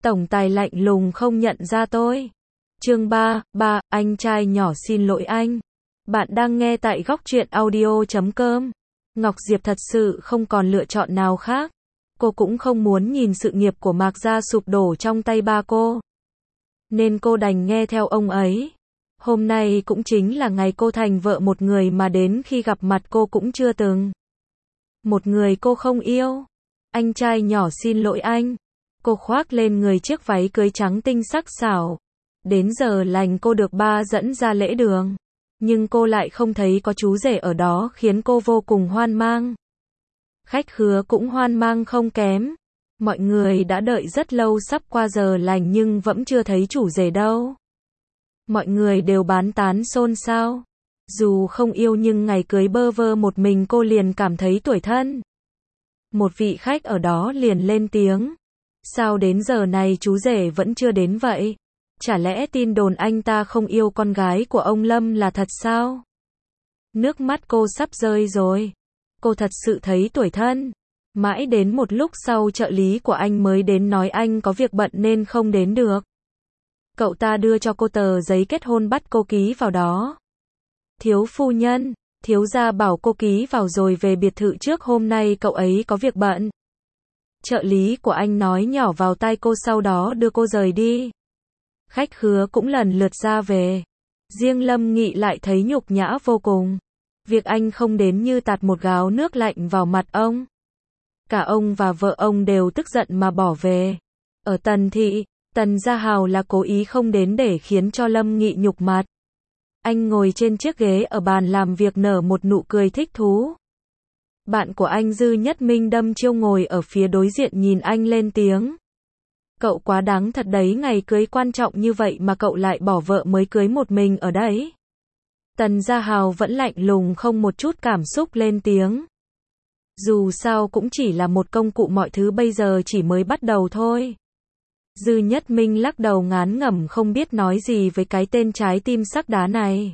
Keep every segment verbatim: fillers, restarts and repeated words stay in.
Tổng tài lạnh lùng không nhận ra tôi. Chương ba, ba, anh trai nhỏ xin lỗi anh. Bạn đang nghe tại góc truyện audio chấm com. Ngọc Diệp thật sự không còn lựa chọn nào khác. Cô cũng không muốn nhìn sự nghiệp của Mạc Gia sụp đổ trong tay ba cô. Nên cô đành nghe theo ông ấy. Hôm nay cũng chính là ngày cô thành vợ một người mà đến khi gặp mặt cô cũng chưa từng. Một người cô không yêu. Anh trai nhỏ xin lỗi anh. Cô khoác lên người chiếc váy cưới trắng tinh sắc sảo. Đến giờ lành cô được ba dẫn ra lễ đường. Nhưng cô lại không thấy có chú rể ở đó khiến cô vô cùng hoang mang. Khách khứa cũng hoang mang không kém. Mọi người đã đợi rất lâu sắp qua giờ lành nhưng vẫn chưa thấy chủ rể đâu. Mọi người đều bán tán xôn xao. Dù không yêu nhưng ngày cưới bơ vơ một mình cô liền cảm thấy tủi thân. Một vị khách ở đó liền lên tiếng. Sao đến giờ này chú rể vẫn chưa đến vậy? Chả lẽ tin đồn anh ta không yêu con gái của ông Lâm là thật sao? Nước mắt cô sắp rơi rồi. Cô thật sự thấy tủi thân. Mãi đến một lúc sau trợ lý của anh mới đến nói anh có việc bận nên không đến được. Cậu ta đưa cho cô tờ giấy kết hôn bắt cô ký vào đó. Thiếu phu nhân, thiếu gia bảo cô ký vào rồi về biệt thự trước, hôm nay cậu ấy có việc bận. Trợ lý của anh nói nhỏ vào tai cô, sau đó đưa cô rời đi. Khách khứa cũng lần lượt ra về. Riêng Lâm Nghị lại thấy nhục nhã vô cùng. Việc anh không đến như tạt một gáo nước lạnh vào mặt ông. Cả ông và vợ ông đều tức giận mà bỏ về. Ở Tần Thị, Tần Gia Hào là cố ý không đến để khiến cho Lâm Nghị nhục mặt. Anh ngồi trên chiếc ghế ở bàn làm việc nở một nụ cười thích thú. Bạn của anh Dư Nhất Minh đâm chiêu ngồi ở phía đối diện nhìn anh lên tiếng. Cậu quá đáng thật đấy, ngày cưới quan trọng như vậy mà cậu lại bỏ vợ mới cưới một mình ở đấy. Tần Gia Hào vẫn lạnh lùng không một chút cảm xúc lên tiếng. Dù sao cũng chỉ là một công cụ, mọi thứ bây giờ chỉ mới bắt đầu thôi. Dư Nhất Minh lắc đầu ngán ngẩm không biết nói gì với cái tên trái tim sắc đá này.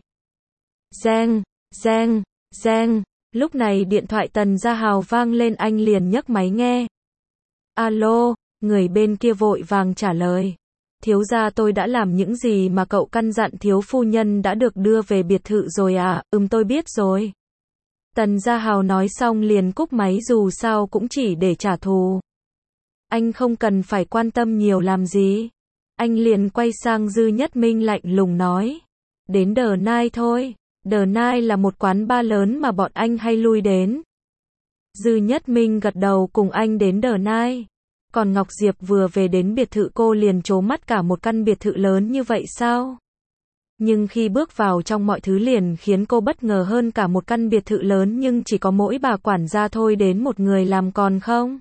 Reng, reng, reng. Lúc này điện thoại Tần Gia Hào vang lên, anh liền nhấc máy nghe. Alo, người bên kia vội vàng trả lời. Thiếu gia, tôi đã làm những gì mà cậu căn dặn, thiếu phu nhân đã được đưa về biệt thự rồi à? Ừm, tôi biết rồi. Tần Gia Hào nói xong liền cúp máy, dù sao cũng chỉ để trả thù. Anh không cần phải quan tâm nhiều làm gì. Anh liền quay sang Dư Nhất Minh lạnh lùng nói. Đến The Nile thôi. The Nile là một quán bar lớn mà bọn anh hay lui đến. Dư Nhất Minh gật đầu cùng anh đến The Nile. Còn Ngọc Diệp vừa về đến biệt thự cô liền trố mắt, cả một căn biệt thự lớn như vậy sao? Nhưng khi bước vào trong mọi thứ liền khiến cô bất ngờ hơn, cả một căn biệt thự lớn nhưng chỉ có mỗi bà quản gia thôi, đến một người làm còn không?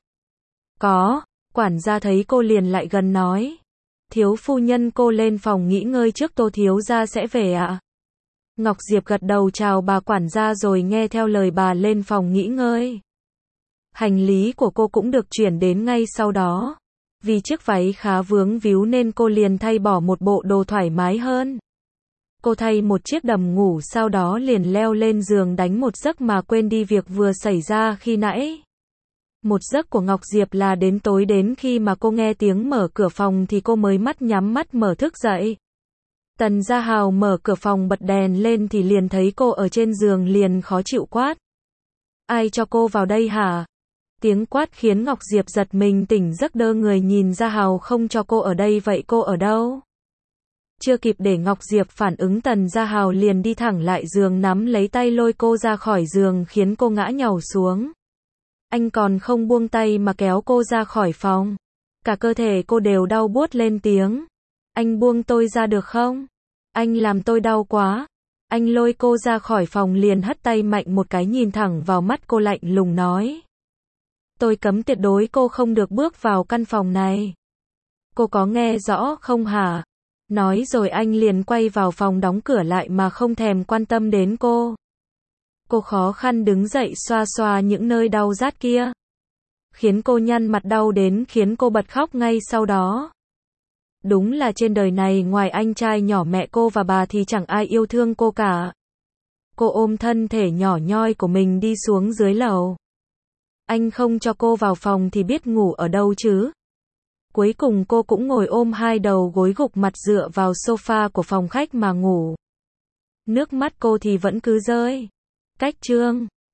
Có, quản gia thấy cô liền lại gần nói. Thiếu phu nhân, cô lên phòng nghỉ ngơi trước, Tô thiếu gia sẽ về ạ. À? Ngọc Diệp gật đầu chào bà quản gia rồi nghe theo lời bà lên phòng nghỉ ngơi. Hành lý của cô cũng được chuyển đến ngay sau đó. Vì chiếc váy khá vướng víu nên cô liền thay bỏ một bộ đồ thoải mái hơn. Cô thay một chiếc đầm ngủ, sau đó liền leo lên giường đánh một giấc mà quên đi việc vừa xảy ra khi nãy. Một giấc của Ngọc Diệp là đến tối, đến khi mà cô nghe tiếng mở cửa phòng thì cô mới mắt nhắm mắt mở thức dậy. Tần Gia Hào mở cửa phòng bật đèn lên thì liền thấy cô ở trên giường, liền khó chịu quát. Ai cho cô vào đây hả? Tiếng quát khiến Ngọc Diệp giật mình tỉnh giấc, đơ người nhìn Gia Hào không cho cô ở đây, vậy cô ở đâu? Chưa kịp để Ngọc Diệp phản ứng, Tần Gia Hào liền đi thẳng lại giường, nắm lấy tay lôi cô ra khỏi giường khiến cô ngã nhào xuống. Anh còn không buông tay mà kéo cô ra khỏi phòng. Cả cơ thể cô đều đau buốt lên tiếng. Anh buông tôi ra được không? Anh làm tôi đau quá. Anh lôi cô ra khỏi phòng liền hất tay mạnh một cái, nhìn thẳng vào mắt cô lạnh lùng nói. Tôi cấm tuyệt đối cô không được bước vào căn phòng này. Cô có nghe rõ không hả? Nói rồi anh liền quay vào phòng đóng cửa lại mà không thèm quan tâm đến cô. Cô khó khăn đứng dậy xoa xoa những nơi đau rát kia. Khiến cô nhăn mặt đau đến khiến cô bật khóc ngay sau đó. Đúng là trên đời này ngoài anh trai nhỏ mẹ cô và bà thì chẳng ai yêu thương cô cả. Cô ôm thân thể nhỏ nhoi của mình đi xuống dưới lầu. Anh không cho cô vào phòng thì biết ngủ ở đâu chứ? Cuối cùng cô cũng ngồi ôm hai đầu gối gục mặt dựa vào sofa của phòng khách mà ngủ. Nước mắt cô thì vẫn cứ rơi. Cách chương